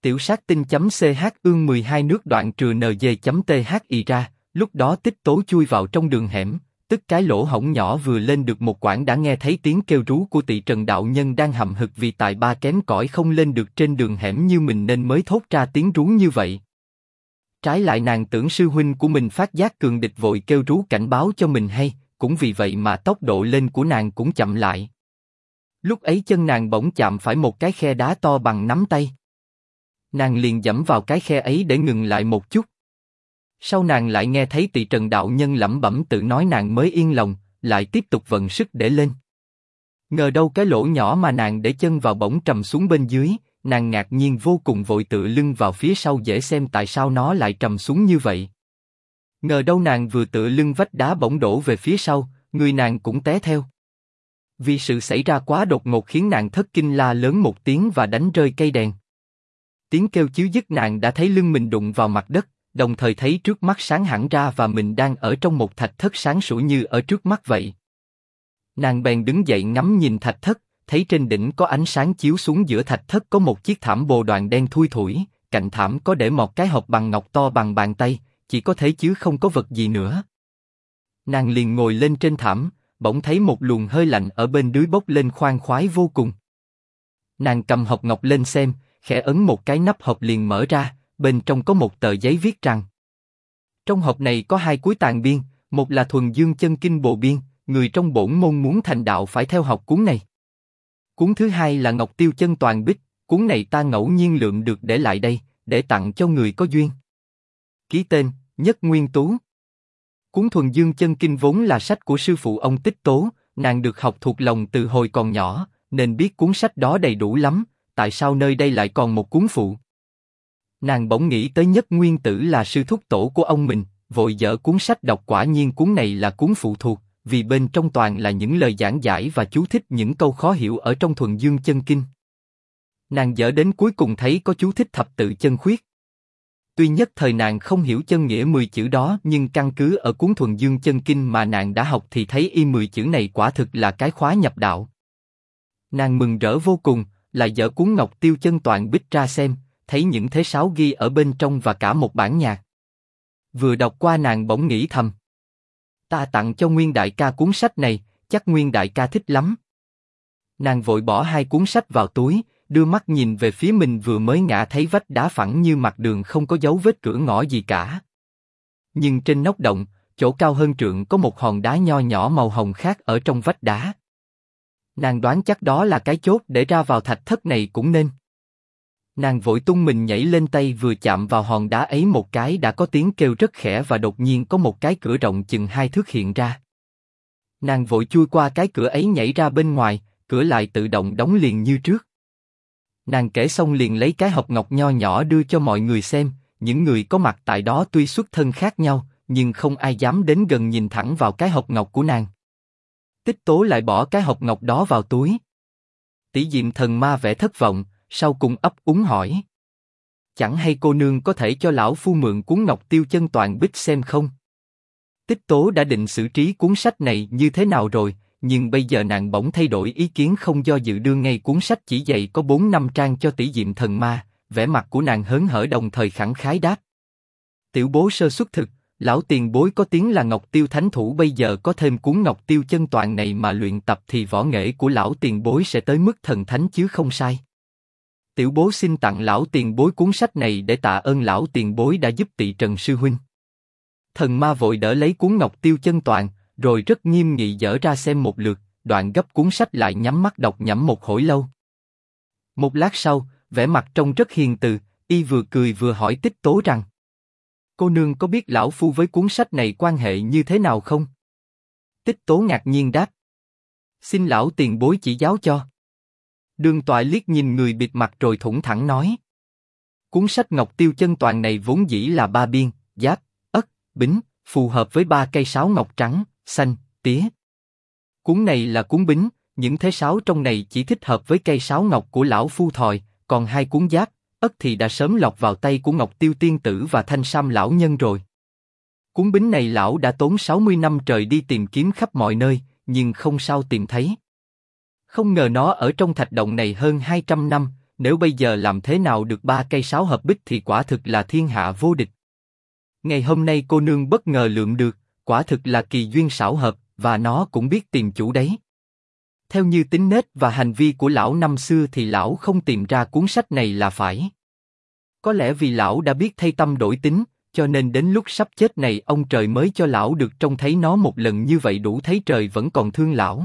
Tiểu sát tinh.ch ương 12 nước đoạn trừ NG.thi ra, lúc đó Tích Tố chui vào trong đường hẻm, tức cái lỗ hổng nhỏ vừa lên được một quãng đã nghe thấy tiếng kêu rú của Tỳ Trần đạo nhân đang hậm hực vì tài ba kém cỏi không lên được trên đường hẻm như mình nên mới thốt ra tiếng rú như vậy. Trái lại nàng tưởng sư huynh của mình phát giác cường địch vội kêu rú cảnh báo cho mình hay, cũng vì vậy mà tốc độ lên của nàng cũng chậm lại. Lúc ấy chân nàng bỗng chạm phải một cái khe đá to bằng nắm tay. Nàng liền giẫm vào cái khe ấy để ngừng lại một chút. Sau nàng lại nghe thấy Tỳ Trần đạo nhân lẩm bẩm tự nói nàng mới yên lòng, lại tiếp tục vận sức để lên. Ngờ đâu cái lỗ nhỏ mà nàng để chân vào bỗng trầm xuống bên dưới, nàng ngạc nhiên vô cùng vội tựa lưng vào phía sau dễ xem tại sao nó lại trầm xuống như vậy. Ngờ đâu nàng vừa tựa lưng vách đá bỗng đổ về phía sau, người nàng cũng té theo. Vì sự xảy ra quá đột ngột khiến nàng thất kinh la lớn một tiếng và đánh rơi cây đèn. Tiếng kêu chíu dứt nàng đã thấy lưng mình đụng vào mặt đất, đồng thời thấy trước mắt sáng hẳn ra và mình đang ở trong một thạch thất sáng sủa như ở trước mắt vậy. Nàng bèn đứng dậy ngắm nhìn thạch thất, thấy trên đỉnh có ánh sáng chiếu xuống giữa thạch thất có một chiếc thảm bồ đoàn đen thui thủi, cạnh thảm có để một cái hộp bằng ngọc to bằng bàn tay, chỉ có thế chứ không có vật gì nữa. Nàng liền ngồi lên trên thảm, bỗng thấy một luồng hơi lạnh ở bên dưới bốc lên khoan khoái vô cùng. Nàng cầm hộp ngọc lên xem, khẽ ấn một cái nắp hộp liền mở ra, bên trong có một tờ giấy viết rằng: trong hộp này có 2 cuối tàn biên, một là Thuần Dương Chân Kinh Bồ Biên, người trong bổn môn muốn thành đạo phải theo học cuốn này. Cuốn thứ hai là Ngọc Tiêu Chân Toàn Bích, cuốn này ta ngẫu nhiên lượm được để lại đây, để tặng cho người có duyên. Ký tên: Nhất Nguyên Tú. Cuốn Thuần Dương Chân Kinh vốn là sách của sư phụ ông Tích Tố, nàng được học thuộc lòng từ hồi còn nhỏ, nên biết cuốn sách đó đầy đủ lắm, tại sao nơi đây lại còn một cuốn phụ? Nàng bỗng nghĩ tới Nhất Nguyên Tử là sư thúc tổ của ông mình, vội dở cuốn sách đọc, quả nhiên cuốn này là cuốn phụ thuộc, vì bên trong toàn là những lời giảng giải và chú thích những câu khó hiểu ở trong Thuần Dương Chân Kinh. Nàng dở đến cuối cùng thấy có chú thích thập tự chân khuyết. Tuy nhất thời nàng không hiểu chân nghĩa 10 chữ đó, nhưng căn cứ ở cuốn Thuần Dương Chân Kinh mà nàng đã học thì thấy y 10 chữ này quả thực là cái khóa nhập đạo. Nàng mừng rỡ vô cùng, lại dở cuốn Ngọc Tiêu Chân Toàn Bích ra xem, thấy những thế sáo ghi ở bên trong và cả một bản nhạc. Vừa đọc qua nàng bỗng nghĩ thầm: ta tặng cho Nguyên đại ca cuốn sách này, chắc Nguyên đại ca thích lắm. Nàng vội bỏ 2 cuốn sách vào túi, đưa mắt nhìn về phía mình vừa mới ngã thấy vách đá phẳng như mặt đường không có dấu vết cửa ngõ gì cả. Nhưng trên nóc động, chỗ cao hơn trượng có một hòn đá nho nhỏ màu hồng khác ở trong vách đá. Nàng đoán chắc đó là cái chốt để ra vào thạch thất này cũng nên. Nàng vội tung mình nhảy lên, tay vừa chạm vào hòn đá ấy một cái đã có tiếng kêu rất khẽ và đột nhiên có một cái cửa rộng chừng 2 thước hiện ra. Nàng vội chui qua cái cửa ấy nhảy ra bên ngoài, cửa lại tự động đóng liền như trước. Nàng kể xong liền lấy cái hộp ngọc nho nhỏ đưa cho mọi người xem, những người có mặt tại đó tuy xuất thân khác nhau, nhưng không ai dám đến gần nhìn thẳng vào cái hộp ngọc của nàng. Tích Tố lại bỏ cái hộp ngọc đó vào túi. Tỷ Diệm Thần Ma vẻ thất vọng, sau cùng ấp úng hỏi: chẳng hay cô nương có thể cho lão phu mượn cuốn Ngọc Tiêu Chân Toàn Bích xem không? Tích Tố đã định xử trí cuốn sách này như thế nào rồi, nhưng bây giờ nàng bỗng thay đổi ý kiến, không do dự đưa ngay cuốn sách chỉ dày có 4-5 trang cho Tỷ Diệm Thần Ma, vẻ mặt của nàng hớn hở đồng thời khẳng khái đáp: tiểu bối sơ xuất thực, lão tiền bối có tiếng là Ngọc Tiêu Thánh Thủ, bây giờ có thêm cuốn Ngọc Tiêu Chân Toàn này mà luyện tập thì võ nghệ của lão tiền bối sẽ tới mức thần thánh chứ không sai. Tiểu bối xin tặng lão tiền bối cuốn sách này để tạ ơn lão tiền bối đã giúp Tỳ Trần sư huynh. Thần ma vội đỡ lấy cuốn Ngọc Tiêu Chân Toàn, rồi rất nghiêm nghị dở ra xem một lượt, đoạn gấp cuốn sách lại nhắm mắt đọc nhẩm một hồi lâu. Một lát sau, vẻ mặt trông rất hiền từ, y vừa cười vừa hỏi Tích Tố rằng: cô nương có biết lão phu với cuốn sách này quan hệ như thế nào không? Tích Tố ngạc nhiên đáp: xin lão tiền bối chỉ giáo cho. Đường Toại liếc nhìn người bịt mặt rồi thủng thẳng nói: cuốn sách Ngọc Tiêu Chân Toàn này vốn dĩ là 3 biên, giáp, ất, bính, phù hợp với 3 cây sáo ngọc trắng, xanh, tía. Cuốn này là cuốn bính, những thế sáo trong này chỉ thích hợp với cây sáo ngọc của lão phu thòi, còn 2 cuốn giáp, ất thì đã sớm lọt vào tay của Ngọc Tiêu tiên tử và Thanh Sam lão nhân rồi. Cuốn bính này lão đã tốn 60 năm trời đi tìm kiếm khắp mọi nơi, nhưng không sao tìm thấy. Không ngờ nó ở trong thạch động này hơn 200 năm, nếu bây giờ làm thế nào được 3 cây sáo hợp bích thì quả thực là thiên hạ vô địch. Ngày hôm nay cô nương bất ngờ lượm được, quả thực là kỳ duyên xảo hợp, và nó cũng biết tìm chủ đấy. Theo như tính nết và hành vi của lão năm xưa thì lão không tìm ra cuốn sách này là phải. Có lẽ vì lão đã biết thay tâm đổi tính, cho nên đến lúc sắp chết này ông trời mới cho lão được trông thấy nó một lần, như vậy đủ thấy trời vẫn còn thương lão.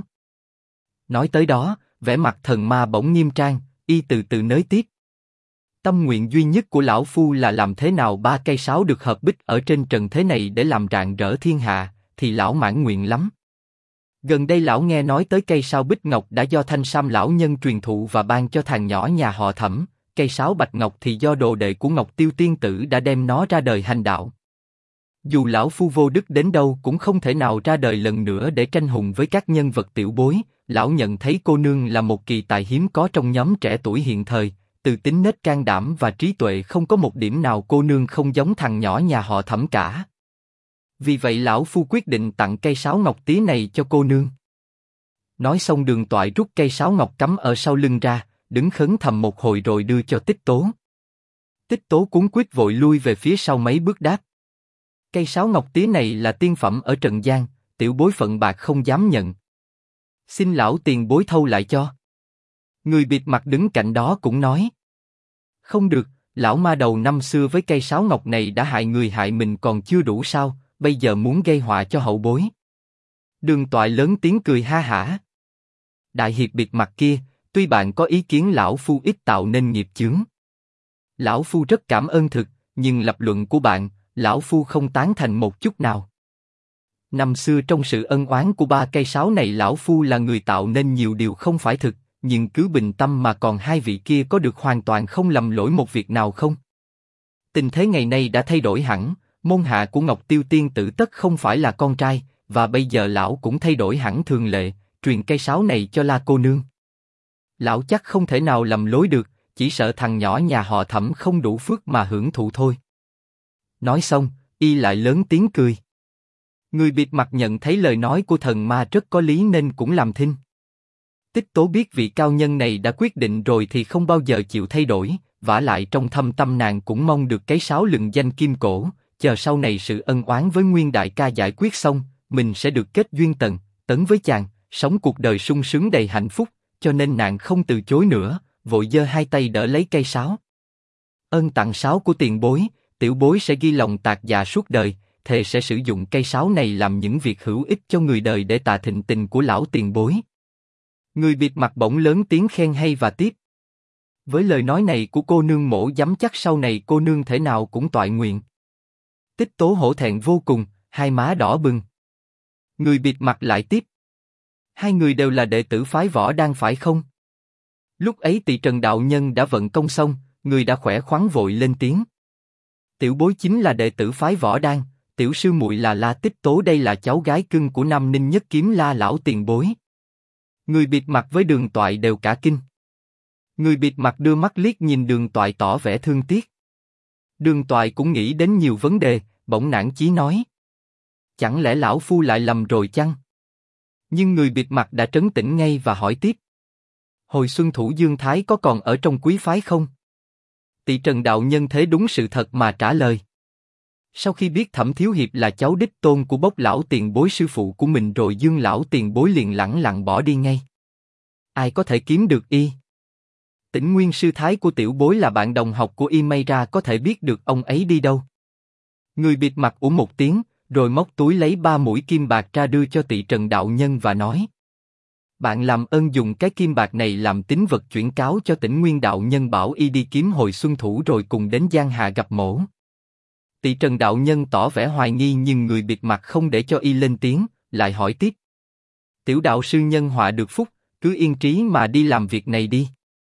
Nói tới đó, vẻ mặt thần ma bỗng nghiêm trang, y từ từ nới tiếp. Tâm nguyện duy nhất của lão phu là làm thế nào 3 cây sáo được hợp bích ở trên trần thế này để làm rạng rỡ thiên hạ, thì lão mãn nguyện lắm. Gần đây lão nghe nói tới cây sáo bích ngọc đã do Thanh Sam lão nhân truyền thụ và ban cho thằng nhỏ nhà họ Thẩm, cây sáo bạch ngọc thì do đồ đệ của Ngọc Tiêu tiên tử đã đem nó ra đời hành đạo. Dù lão phu vô đức đến đâu cũng không thể nào ra đời lần nữa để tranh hùng với các nhân vật tiểu bối. Lão nhận thấy cô nương là một kỳ tài hiếm có trong nhóm trẻ tuổi hiện thời, từ tính nết can đảm và trí tuệ không có một điểm nào cô nương không giống thằng nhỏ nhà họ Thẩm cả. Vì vậy lão phu quyết định tặng cây sáo ngọc tía này cho cô nương. Nói xong Đường Toại rút cây sáo ngọc cắm ở sau lưng ra, đứng khấn thầm một hồi rồi đưa cho Tích Tố. Tích Tố cuống quýt vội lui về phía sau mấy bước đáp: cây sáo ngọc tía này là tiên phẩm ở trần gian, tiểu bối phận bạc không dám nhận. Xin lão tiền bối thâu lại cho. Người bịt mặt đứng cạnh đó cũng nói: không được, lão ma đầu năm xưa với cây sáo ngọc này đã hại người hại mình còn chưa đủ sao, bây giờ muốn gây họa cho hậu bối. Đường Toại lớn tiếng cười ha hả: đại hiệp bịt mặt kia, tuy bạn có ý kiến lão phu ít tạo nên nghiệp chướng. Lão phu rất cảm ơn thực, nhưng lập luận của bạn, lão phu không tán thành một chút nào. Năm xưa trong sự ân oán của 3 cây sáo này lão phu là người tạo nên nhiều điều không phải thực, nhưng cứ bình tâm mà còn hai vị kia có được hoàn toàn không lầm lỗi một việc nào không? Tình thế ngày nay đã thay đổi hẳn, môn hạ của Ngọc Tiêu tiên tử tất không phải là con trai, và bây giờ lão cũng thay đổi hẳn thường lệ, truyền cây sáo này cho La cô nương. Lão chắc không thể nào lầm lối được, chỉ sợ thằng nhỏ nhà họ Thẩm không đủ phước mà hưởng thụ thôi. Nói xong, y lại lớn tiếng cười. Người bịt mặt nhận thấy lời nói của thần ma rất có lý nên cũng làm thinh. Tích Tố biết vị cao nhân này đã quyết định rồi thì không bao giờ chịu thay đổi, vả lại trong thâm tâm nàng cũng mong được cái sáo lừng danh kim cổ, chờ sau này sự ân oán với Nguyên đại ca giải quyết xong, mình sẽ được kết duyên tấn với chàng, sống cuộc đời sung sướng đầy hạnh phúc, cho nên nàng không từ chối nữa, vội giơ hai tay đỡ lấy cây sáo. Ơn tặng sáo của tiền bối, tiểu bối sẽ ghi lòng tạc dạ suốt đời, thề sẽ sử dụng cây sáo này làm những việc hữu ích cho người đời để tạ thịnh tình của lão tiền bối. Người bịt mặt bỗng lớn tiếng khen hay và tiếp: với lời nói này của cô nương mổ dám chắc sau này cô nương thể nào cũng toại nguyện. Tích Tố hổ thẹn vô cùng, hai má đỏ bừng. Người bịt mặt lại tiếp: hai người đều là đệ tử phái Võ Đan phải không? Lúc ấy Tỳ Trần đạo nhân đã vận công xong, người đã khỏe khoắn vội lên tiếng: tiểu bối chính là đệ tử phái Võ Đan, tiểu sư muội là La Tích Tố, đây là cháu gái cưng của Nam Ninh Nhất Kiếm La lão tiền bối. Người bịt mặt với Đường Toại đều cả kinh. Người bịt mặt đưa mắt liếc nhìn Đường Toại tỏ vẻ thương tiếc. Đường Toại cũng nghĩ đến nhiều vấn đề, bỗng nản chí nói: chẳng lẽ lão phu lại lầm rồi chăng? Nhưng người bịt mặt đã trấn tĩnh ngay và hỏi tiếp: hồi xuân thủ Dương Thái có còn ở trong quý phái không? Tỳ Trần đạo nhân thế đúng sự thật mà trả lời. Sau khi biết Thẩm thiếu hiệp là cháu đích tôn của Bốc lão tiền bối sư phụ của mình rồi, Dương lão tiền bối liền lẳng lặng bỏ đi ngay. Ai có thể kiếm được y? Tĩnh Nguyên sư thái của tiểu bối là bạn đồng học của y, may ra có thể biết được ông ấy đi đâu. Người bịt mặt ủ một tiếng, rồi móc túi lấy 3 mũi kim bạc ra đưa cho Tỳ Trần đạo nhân và nói: bạn làm ơn dùng cái kim bạc này làm tín vật chuyển cáo cho Tĩnh Nguyên đạo nhân, bảo y đi kiếm hồi xuân thủ rồi cùng đến Giang Hà gặp mổ. Tỳ Trần đạo nhân tỏ vẻ hoài nghi nhưng người bịt mặt không để cho y lên tiếng, lại hỏi tiếp: tiểu đạo sư nhân họa được phúc, cứ yên trí mà đi làm việc này đi.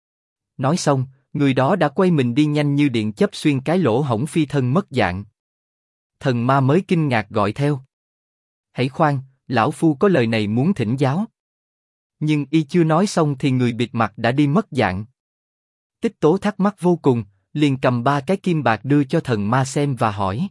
Nói xong, người đó đã quay mình đi nhanh như điện chớp xuyên cái lỗ hổng phi thân mất dạng. Thần ma mới kinh ngạc gọi theo: hãy khoan, lão phu có lời này muốn thỉnh giáo. Nhưng y chưa nói xong thì người bịt mặt đã đi mất dạng. Tích Tố thắc mắc vô cùng, liền cầm 3 cái kim bạc đưa cho thần ma xem và hỏi: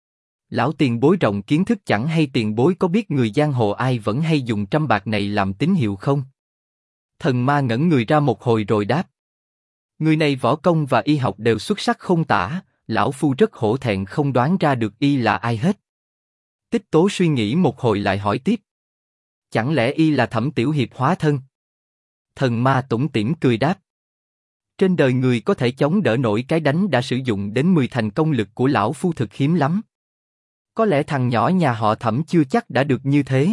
lão tiền bối rộng kiến thức, chẳng hay tiền bối có biết người giang hồ ai vẫn hay dùng 100 bạc này làm tín hiệu không? Thần ma ngẩn người ra một hồi rồi đáp: Người này võ công và y học đều xuất sắc không tả, lão phu rất hổ thẹn không đoán ra được y là ai hết. Tích Tố suy nghĩ một hồi lại hỏi tiếp. Chẳng lẽ y là Thẩm Tiểu Hiệp hóa thân? Thần ma tủm tỉm cười đáp. Trên đời người có thể chống đỡ nổi cái đánh đã sử dụng đến 10 thành công lực của lão phu thực hiếm lắm. Có lẽ thằng nhỏ nhà họ Thẩm chưa chắc đã được như thế.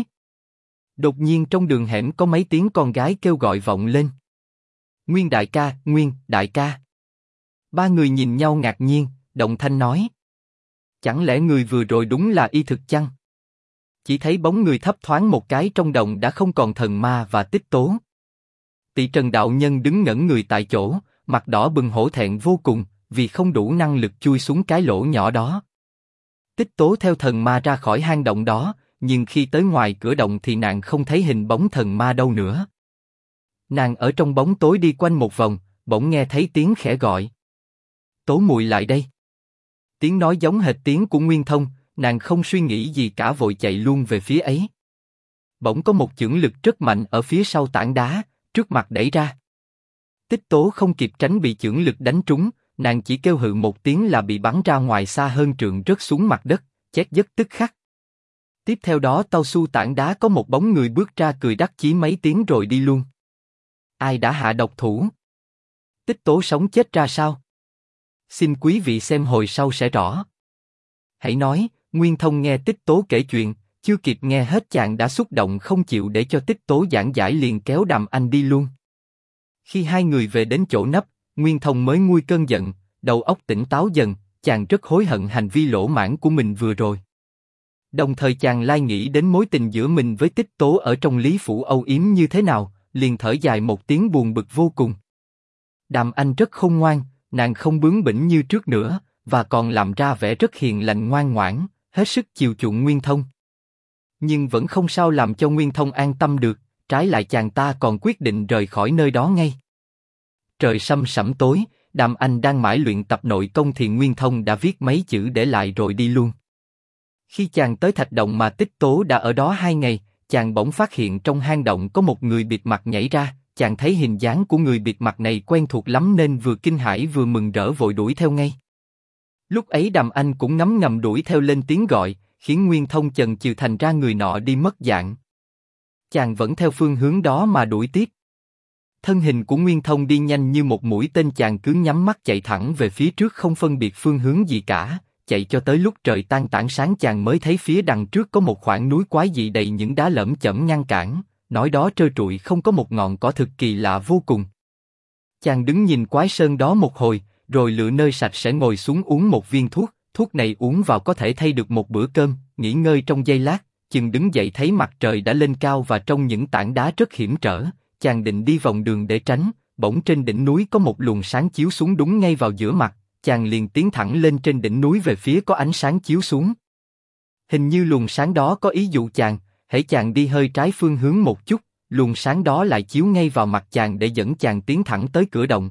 Đột nhiên trong đường hẻm có mấy tiếng con gái kêu gọi vọng lên. Nguyên đại ca, Nguyên đại ca. Ba người nhìn nhau ngạc nhiên, đồng thanh nói. Chẳng lẽ người vừa rồi đúng là y thực chăng? Chỉ thấy bóng người thấp thoáng một cái trong đồng đã không còn thần ma và Tích Tố. Tỳ Trần đạo nhân đứng ngẩn người tại chỗ, mặt đỏ bừng hổ thẹn vô cùng, vì không đủ năng lực chui xuống cái lỗ nhỏ đó. Tích Tố theo thần ma ra khỏi hang động đó, nhưng khi tới ngoài cửa động thì nàng không thấy hình bóng thần ma đâu nữa. Nàng ở trong bóng tối đi quanh một vòng, bỗng nghe thấy tiếng khẽ gọi. Tố muội lại đây. Tiếng nói giống hệt tiếng của Nguyên Thông, nàng không suy nghĩ gì cả vội chạy luôn về phía ấy. Bỗng có một chưởng lực rất mạnh ở phía sau tảng đá, trước mặt đẩy ra. Tích Tố không kịp tránh bị chưởng lực đánh trúng, nàng chỉ kêu hự một tiếng là bị bắn ra ngoài xa hơn trượng rớt xuống mặt đất, chết giấc tức khắc. Tiếp theo đó tao su tảng đá có một bóng người bước ra cười đắc chí mấy tiếng rồi đi luôn. Ai đã hạ độc thủ? Tích Tố sống chết ra sao? Xin quý vị xem hồi sau sẽ rõ. Hãy nói, Nguyên Thông nghe Tích Tố kể chuyện, chưa kịp nghe hết chàng đã xúc động không chịu để cho Tích Tố giảng giải liền kéo Đàm Anh đi luôn. Khi hai người về đến chỗ nấp, Nguyên Thông mới nguôi cơn giận, đầu óc tỉnh táo dần, chàng rất hối hận hành vi lỗ mãng của mình vừa rồi. Đồng thời chàng lai nghĩ đến mối tình giữa mình với Tích Tố ở trong Lý Phủ âu yếm như thế nào, liền thở dài một tiếng buồn bực vô cùng. Đàm Anh rất khôn ngoan, nàng không bướng bỉnh như trước nữa, và còn làm ra vẻ rất hiền lành ngoan ngoãn, hết sức chiều chuộng Nguyên Thông. Nhưng vẫn không sao làm cho Nguyên Thông an tâm được, trái lại chàng ta còn quyết định rời khỏi nơi đó ngay. Trời săm sẩm tối, Đàm Anh đang mãi luyện tập nội công thì Nguyên Thông đã viết mấy chữ để lại rồi đi luôn. Khi chàng tới thạch động mà Tích Tố đã ở đó 2 ngày, chàng bỗng phát hiện trong hang động có một người bịt mặt nhảy ra, chàng thấy hình dáng của người bịt mặt này quen thuộc lắm nên vừa kinh hãi vừa mừng rỡ vội đuổi theo ngay. Lúc ấy Đàm Anh cũng ngấm ngầm đuổi theo lên tiếng gọi, khiến Nguyên Thông chần chừ thành ra người nọ đi mất dạng. Chàng vẫn theo phương hướng đó mà đuổi tiếp. Thân hình của Nguyên Thông đi nhanh như một mũi tên, chàng cứ nhắm mắt chạy thẳng về phía trước không phân biệt phương hướng gì cả, chạy cho tới lúc trời tan tảng sáng chàng mới thấy phía đằng trước có một khoảng núi quái dị đầy những đá lởm chởm ngăn cản, nói đó trơ trụi không có một ngọn cỏ thực kỳ lạ vô cùng. Chàng đứng nhìn quái sơn đó một hồi, rồi lựa nơi sạch sẽ ngồi xuống uống một viên thuốc, thuốc này uống vào có thể thay được một bữa cơm, nghỉ ngơi trong giây lát, chừng đứng dậy thấy mặt trời đã lên cao và trong những tảng đá rất hiểm trở, chàng định đi vòng đường để tránh, bỗng trên đỉnh núi có một luồng sáng chiếu xuống đúng ngay vào giữa mặt, chàng liền tiến thẳng lên trên đỉnh núi về phía có ánh sáng chiếu xuống. Hình như luồng sáng đó có ý dụ chàng, hễ chàng đi hơi trái phương hướng một chút, luồng sáng đó lại chiếu ngay vào mặt chàng để dẫn chàng tiến thẳng tới cửa động.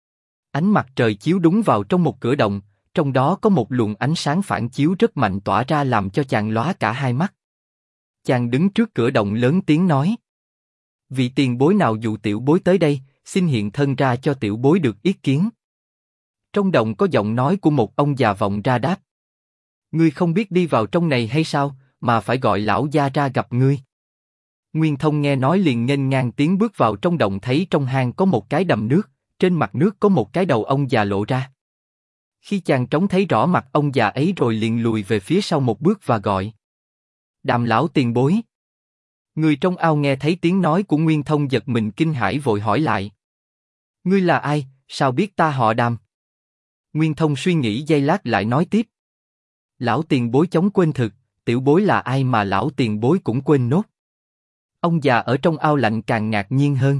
Ánh mặt trời chiếu đúng vào trong một cửa động, trong đó có một luồng ánh sáng phản chiếu rất mạnh tỏa ra làm cho chàng lóa cả hai mắt. Chàng đứng trước cửa động lớn tiếng nói: vị tiền bối nào dụ tiểu bối tới đây, xin hiện thân ra cho tiểu bối được yết kiến. Trong động có giọng nói của một ông già vọng ra đáp: ngươi không biết đi vào trong này hay sao, mà phải gọi lão gia ra gặp ngươi. Nguyên Thông nghe nói liền nghênh ngang tiến bước vào trong động, thấy trong hang có một cái đầm nước, trên mặt nước có một cái đầu ông già lộ ra. Khi chàng trông thấy rõ mặt ông già ấy rồi liền lùi về phía sau một bước và gọi: Đàm lão tiền bối. Người trong ao nghe thấy tiếng nói của Nguyên Thông giật mình kinh hãi vội hỏi lại: ngươi là ai, sao biết ta họ Đàm? Nguyên Thông suy nghĩ giây lát lại nói tiếp: lão tiền bối chóng quên thực, tiểu bối là ai mà lão tiền bối cũng quên nốt. Ông già ở trong ao lạnh càng ngạc nhiên hơn.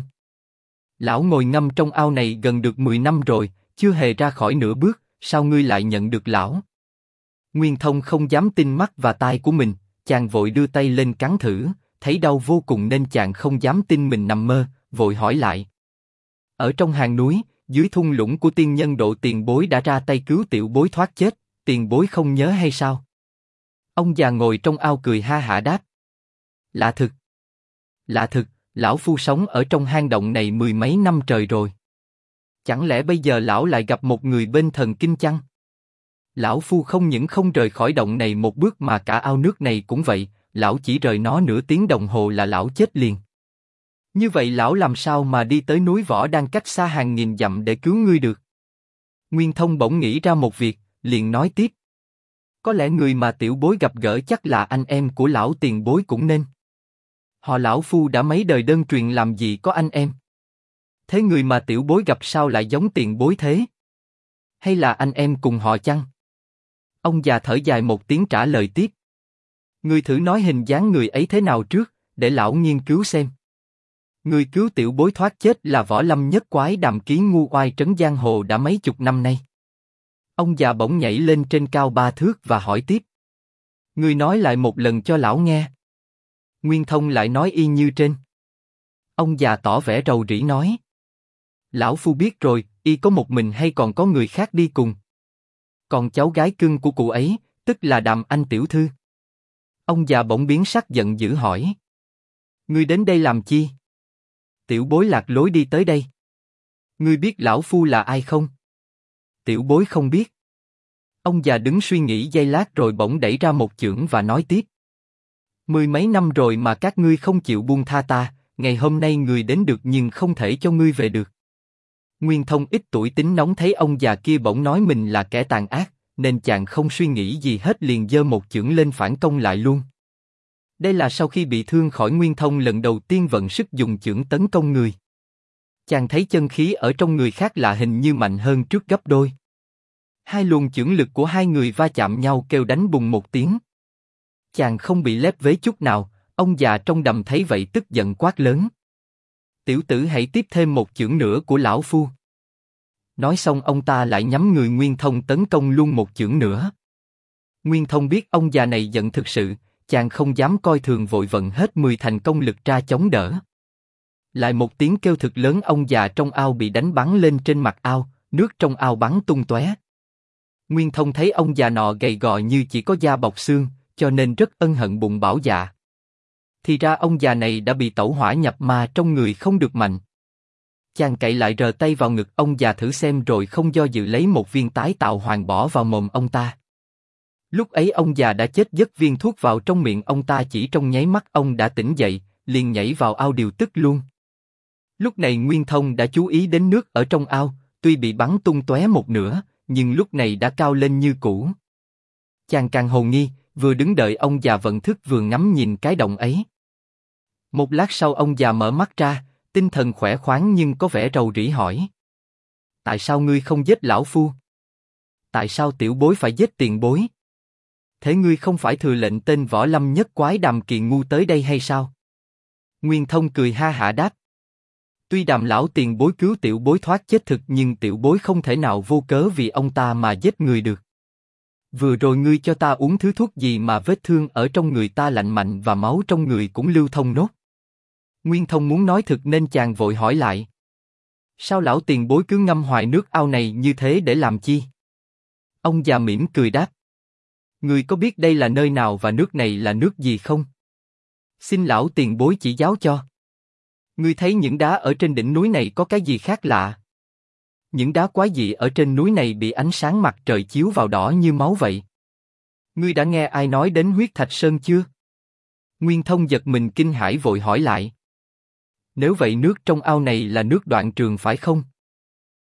Lão ngồi ngâm trong ao này gần được 10 năm rồi, chưa hề ra khỏi nửa bước, sao ngươi lại nhận được lão? Nguyên Thông không dám tin mắt và tai của mình, chàng vội đưa tay lên cắn thử, thấy đau vô cùng nên chàng không dám tin mình nằm mơ, vội hỏi lại: ở trong hang núi, dưới thung lũng của tiên nhân độ tiền bối đã ra tay cứu tiểu bối thoát chết, tiền bối không nhớ hay sao? Ông già ngồi trong ao cười ha hả đáp: lạ thực. Lạ thực, lão phu sống ở trong hang động này 10 mấy năm trời rồi. Chẳng lẽ bây giờ lão lại gặp một người bên thần kinh chăng? Lão phu không những không rời khỏi động này một bước mà cả ao nước này cũng vậy, lão chỉ rời nó nửa tiếng đồng hồ là lão chết liền. Như vậy lão làm sao mà đi tới núi Võ đang cách xa hàng nghìn dặm để cứu ngươi được? Nguyên Thông bỗng nghĩ ra một việc, liền nói tiếp. Có lẽ người mà tiểu bối gặp gỡ chắc là anh em của lão tiền bối cũng nên. Họ lão phu đã mấy đời đơn truyền làm gì có anh em. Thế người mà tiểu bối gặp sao lại giống tiền bối thế? Hay là anh em cùng họ chăng? Ông già thở dài một tiếng trả lời tiếp. Ngươi thử nói hình dáng người ấy thế nào trước, để lão nghiên cứu xem. Người cứu tiểu bối thoát chết là võ lâm nhất quái đàm ký ngu oai trấn giang hồ đã mấy chục năm nay. Ông già bỗng nhảy lên trên cao 3 thước và hỏi tiếp. Ngươi nói lại một lần cho lão nghe. Nguyên Thông lại nói y như trên. Ông già tỏ vẻ rầu rĩ nói. Lão phu biết rồi, y có một mình hay còn có người khác đi cùng? Còn cháu gái cưng của cụ ấy, tức là Đàm Anh tiểu thư. Ông già bỗng biến sắc giận dữ hỏi. Ngươi đến đây làm chi? Tiểu bối lạc lối đi tới đây. Ngươi biết lão phu là ai không? Tiểu bối không biết. Ông già đứng suy nghĩ giây lát rồi bỗng đẩy ra một chưởng và nói tiếp. 10 mấy năm rồi mà các ngươi không chịu buông tha ta, ngày hôm nay người đến được nhưng không thể cho ngươi về được. Nguyên Thông ít tuổi tính nóng thấy ông già kia bỗng nói mình là kẻ tàn ác, nên chàng không suy nghĩ gì hết liền giơ một chưởng lên phản công lại luôn. Đây là sau khi bị thương khỏi Nguyên Thông lần đầu tiên vận sức dùng chưởng tấn công người. Chàng thấy chân khí ở trong người khác lạ hình như mạnh hơn trước gấp đôi. Hai luồng chưởng lực của hai người va chạm nhau kêu đánh bùng một tiếng. Chàng không bị lép vế chút nào, ông già trong đầm thấy vậy tức giận quát lớn. Tiểu tử hãy tiếp thêm một chưởng nữa của lão phu. Nói xong ông ta lại nhắm người Nguyên Thông tấn công luôn một chưởng nữa. Nguyên Thông biết ông già này giận thực sự, chàng không dám coi thường vội vận hết 10 thành công lực ra chống đỡ. Lại một tiếng kêu thực lớn, ông già trong ao bị đánh bắn lên trên mặt ao, nước trong ao bắn tung tóe. Nguyên Thông thấy ông già nọ gầy gò như chỉ có da bọc xương, cho nên rất ân hận bụng bảo dạ. Thì ra ông già này đã bị tẩu hỏa nhập ma trong người không được mạnh. Chàng cậy lại rờ tay vào ngực ông già thử xem rồi không do dự lấy một viên tái tạo hoàng bỏ vào mồm ông ta. Lúc ấy ông già đã chết, dứt viên thuốc vào trong miệng ông ta chỉ trong nháy mắt ông đã tỉnh dậy, liền nhảy vào ao điều tức luôn. Lúc này Nguyên Thông đã chú ý đến nước ở trong ao, tuy bị bắn tung tóe một nửa, nhưng lúc này đã cao lên như cũ. Chàng càng hồ nghi, vừa đứng đợi ông già vận thức vừa ngắm nhìn cái động ấy. Một lát sau ông già mở mắt ra, tinh thần khỏe khoắn nhưng có vẻ rầu rĩ hỏi. Tại sao ngươi không giết lão phu? Tại sao tiểu bối phải giết tiền bối? Thế ngươi không phải thừa lệnh tên võ lâm nhất quái Đàm Kỳ Ngu tới đây hay sao? Nguyên Thông cười ha hả đáp. Tuy Đàm lão tiền bối cứu tiểu bối thoát chết thực nhưng tiểu bối không thể nào vô cớ vì ông ta mà giết người được. Vừa rồi ngươi cho ta uống thứ thuốc gì mà vết thương ở trong người ta lạnh mạnh và máu trong người cũng lưu thông nốt? Nguyên Thông muốn nói thực nên chàng vội hỏi lại. Sao lão tiền bối cứ ngâm hoài nước ao này như thế để làm chi? Ông già mỉm cười đáp. Ngươi có biết đây là nơi nào và nước này là nước gì không? Xin lão tiền bối chỉ giáo cho. Ngươi thấy những đá ở trên đỉnh núi này có cái gì khác lạ? Những đá quái dị ở trên núi này bị ánh sáng mặt trời chiếu vào đỏ như máu vậy. Ngươi đã nghe ai nói đến huyết thạch sơn chưa? Nguyên Thông giật mình kinh hãi vội hỏi lại. Nếu vậy nước trong ao này là nước Đoạn Trường phải không?